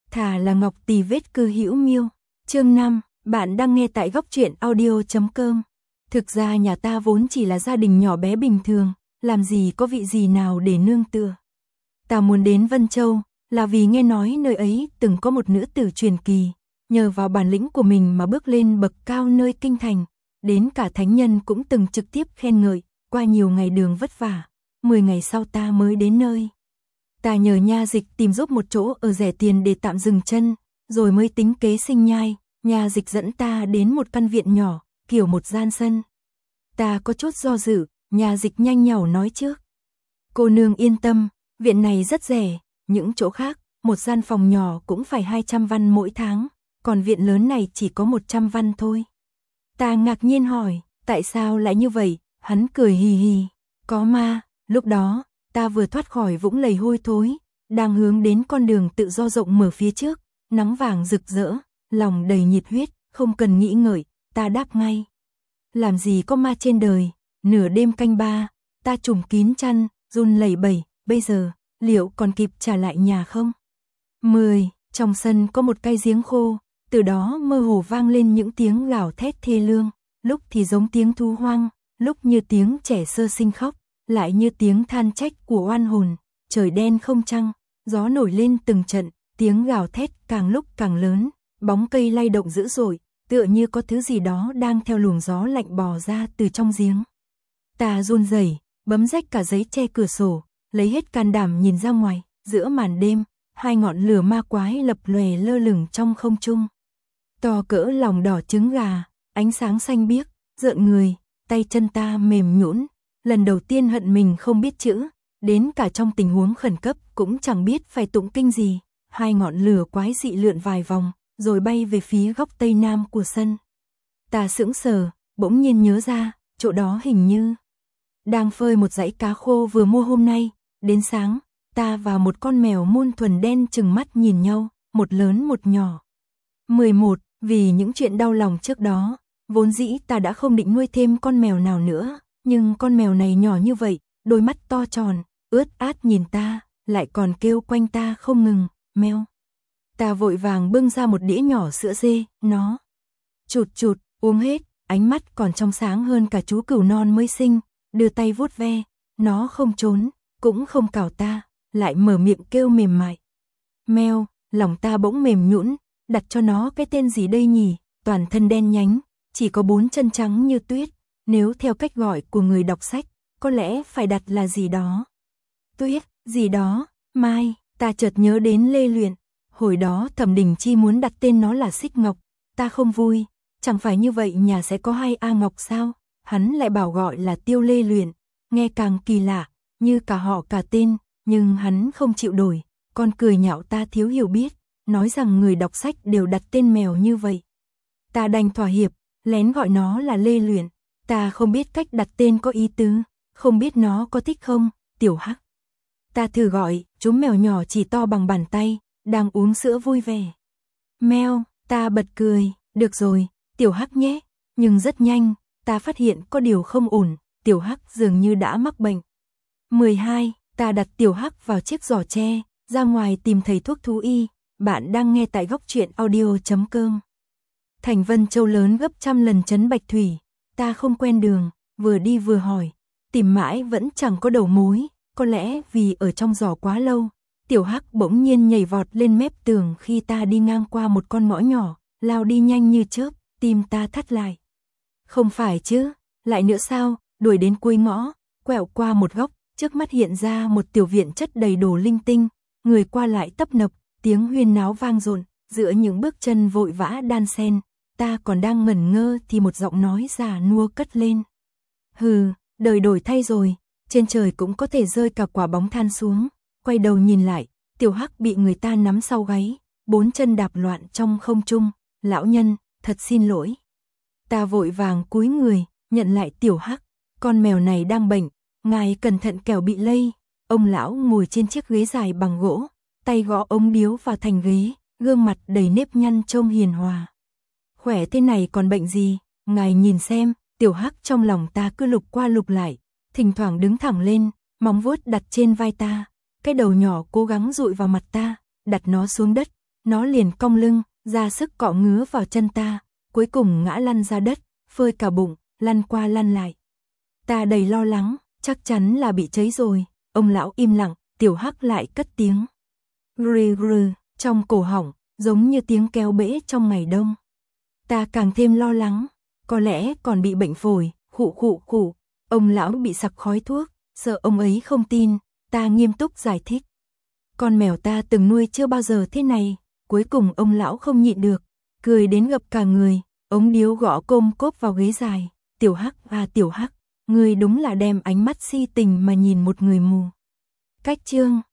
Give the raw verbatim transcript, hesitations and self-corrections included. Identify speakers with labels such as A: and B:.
A: Thà là ngọc tỳ vết cư hữu miêu. Chương năm, bạn đang nghe tại góc truyện audio chấm com. Thực ra nhà ta vốn chỉ là gia đình nhỏ bé bình thường, làm gì có vị gì nào để nương tựa. Ta muốn đến Vân Châu, là vì nghe nói nơi ấy từng có một nữ tử truyền kỳ, nhờ vào bản lĩnh của mình mà bước lên bậc cao nơi kinh thành, đến cả thánh nhân cũng từng trực tiếp khen ngợi, qua nhiều ngày đường vất vả, mười ngày sau ta mới đến nơi. Ta nhờ nha dịch tìm giúp một chỗ ở rẻ tiền để tạm dừng chân, rồi mới tính kế sinh nhai, nha dịch dẫn ta đến một căn viện nhỏ, kiểu một gian sân. Ta có chút do dự, nha dịch nhanh nhảu nói trước. Cô nương yên tâm, viện này rất rẻ, những chỗ khác, một gian phòng nhỏ cũng phải hai trăm văn mỗi tháng, còn viện lớn này chỉ có một trăm văn thôi. Ta ngạc nhiên hỏi, tại sao lại như vậy? Hắn cười hì hì, có ma. Lúc đó, ta vừa thoát khỏi vũng lầy hôi thối, đang hướng đến con đường tự do rộng mở phía trước, nắng vàng rực rỡ, lòng đầy nhiệt huyết, không cần nghĩ ngợi, ta đáp ngay. Làm gì có ma trên đời? Nửa đêm canh ba, ta trùm kín chăn, run lẩy bẩy, bây giờ, liệu còn kịp trả lại nhà không? Mười, trong sân có một cây giếng khô, từ đó mơ hồ vang lên những tiếng gào thét thê lương, lúc thì giống tiếng thú hoang, lúc như tiếng trẻ sơ sinh khóc, lại như tiếng than trách của oan hồn. Trời đen không trăng, gió nổi lên từng trận, tiếng gào thét càng lúc càng lớn, bóng cây lay động dữ dội, tựa như có thứ gì đó đang theo luồng gió lạnh bò ra từ trong giếng. Ta run rẩy, bấm rách cả giấy che cửa sổ, lấy hết can đảm nhìn ra ngoài, giữa màn đêm, hai ngọn lửa ma quái lập lòe lơ lửng trong không trung. To cỡ lòng đỏ trứng gà, ánh sáng xanh biếc, rợn người, tay chân ta mềm nhũn. Lần đầu tiên hận mình không biết chữ, đến cả trong tình huống khẩn cấp cũng chẳng biết phải tụng kinh gì. Hai ngọn lửa quái dị lượn vài vòng, rồi bay về phía góc tây nam của sân. Ta sững sờ, bỗng nhiên nhớ ra, chỗ đó hình như đang phơi một dãy cá khô vừa mua hôm nay. Đến sáng, ta và một con mèo muôn thuần đen chừng mắt nhìn nhau, một lớn một nhỏ. mười một, vì những chuyện đau lòng trước đó, vốn dĩ ta đã không định nuôi thêm con mèo nào nữa, nhưng con mèo này nhỏ như vậy, đôi mắt to tròn, ướt át nhìn ta, lại còn kêu quanh ta không ngừng, meo. Ta vội vàng bưng ra một đĩa nhỏ sữa dê, nó chụt chụt, uống hết, ánh mắt còn trong sáng hơn cả chú cừu non mới sinh, đưa tay vuốt ve, nó không trốn, cũng không cào ta, lại mở miệng kêu mềm mại. Meo, lòng ta bỗng mềm nhũn, đặt cho nó cái tên gì đây nhỉ? Toàn thân đen nhánh, chỉ có bốn chân trắng như tuyết, nếu theo cách gọi của người đọc sách, có lẽ phải đặt là gì đó. Tuyết, gì đó, Mai, ta chợt nhớ đến Lê Luyện, hồi đó Thẩm Đình Chi muốn đặt tên nó là Xích Ngọc, ta không vui, chẳng phải như vậy nhà sẽ có hai A Ngọc sao? Hắn lại bảo gọi là Tiêu Lê Luyện, nghe càng kỳ lạ, như cả họ cả tên, nhưng hắn không chịu đổi, còn cười nhạo ta thiếu hiểu biết, nói rằng người đọc sách đều đặt tên mèo như vậy. Ta đành thỏa hiệp, lén gọi nó là Lê Luyện, ta không biết cách đặt tên có ý tứ, không biết nó có thích không, Tiểu Hắc. Ta thử gọi, chú mèo nhỏ chỉ to bằng bàn tay, đang uống sữa vui vẻ. Meo, ta bật cười, được rồi, Tiểu Hắc nhé, nhưng rất nhanh, ta phát hiện có điều không ổn, Tiểu Hắc dường như đã mắc bệnh. mười hai, ta đặt Tiểu Hắc vào chiếc giỏ tre, ra ngoài tìm thầy thuốc thú y. Bạn đang nghe tại góc truyện audio chấm com. Thành Vân Châu lớn gấp trăm lần trấn Bạch Thủy, ta không quen đường, vừa đi vừa hỏi, tìm mãi vẫn chẳng có đầu mối, có lẽ vì ở trong giỏ quá lâu. Tiểu Hắc bỗng nhiên nhảy vọt lên mép tường khi ta đi ngang qua một con ngõ nhỏ, lao đi nhanh như chớp, tim ta thắt lại. Không phải chứ, lại nữa sao, đuổi đến cuối ngõ, quẹo qua một góc, trước mắt hiện ra một tiểu viện chất đầy đồ linh tinh, người qua lại tấp nập, tiếng huyên náo vang dội, giữa những bước chân vội vã đan xen, ta còn đang ngẩn ngơ thì một giọng nói già nua cất lên. Hừ, đời đổi thay rồi, trên trời cũng có thể rơi cả quả bóng than xuống. Quay đầu nhìn lại, Tiểu Hắc bị người ta nắm sau gáy, bốn chân đạp loạn trong không trung. Lão nhân, thật xin lỗi. Ta vội vàng cúi người, nhận lại Tiểu Hắc, con mèo này đang bệnh, ngài cẩn thận kẻo bị lây. Ông lão ngồi trên chiếc ghế dài bằng gỗ, tay gõ ống điếu vào thành ghế, gương mặt đầy nếp nhăn trông hiền hòa. Khỏe thế này còn bệnh gì, ngài nhìn xem. Tiểu Hắc trong lòng ta cứ lục qua lục lại, thỉnh thoảng đứng thẳng lên, móng vuốt đặt trên vai ta, cái đầu nhỏ cố gắng dụi vào mặt ta, đặt nó xuống đất, nó liền cong lưng, ra sức cọ ngứa vào chân ta, cuối cùng ngã lăn ra đất, phơi cả bụng, lăn qua lăn lại. Ta đầy lo lắng, chắc chắn là bị cháy rồi. Ông lão im lặng, Tiểu Hắc lại cất tiếng rừ rừ trong cổ họng, giống như tiếng kéo bể trong ngày đông. Ta càng thêm lo lắng, có lẽ còn bị bệnh phổi, khụ khụ khụ. Ông lão bị sặc khói thuốc, sợ ông ấy không tin, ta nghiêm túc giải thích. Con mèo ta từng nuôi chưa bao giờ thế này. Cuối cùng ông lão không nhịn được, cười đến gập cả người, ống điếu gõ côm cốp vào ghế dài. Tiểu Hắc à Tiểu Hắc, ngươi đúng là đem ánh mắt si tình mà nhìn một người mù. Cách chương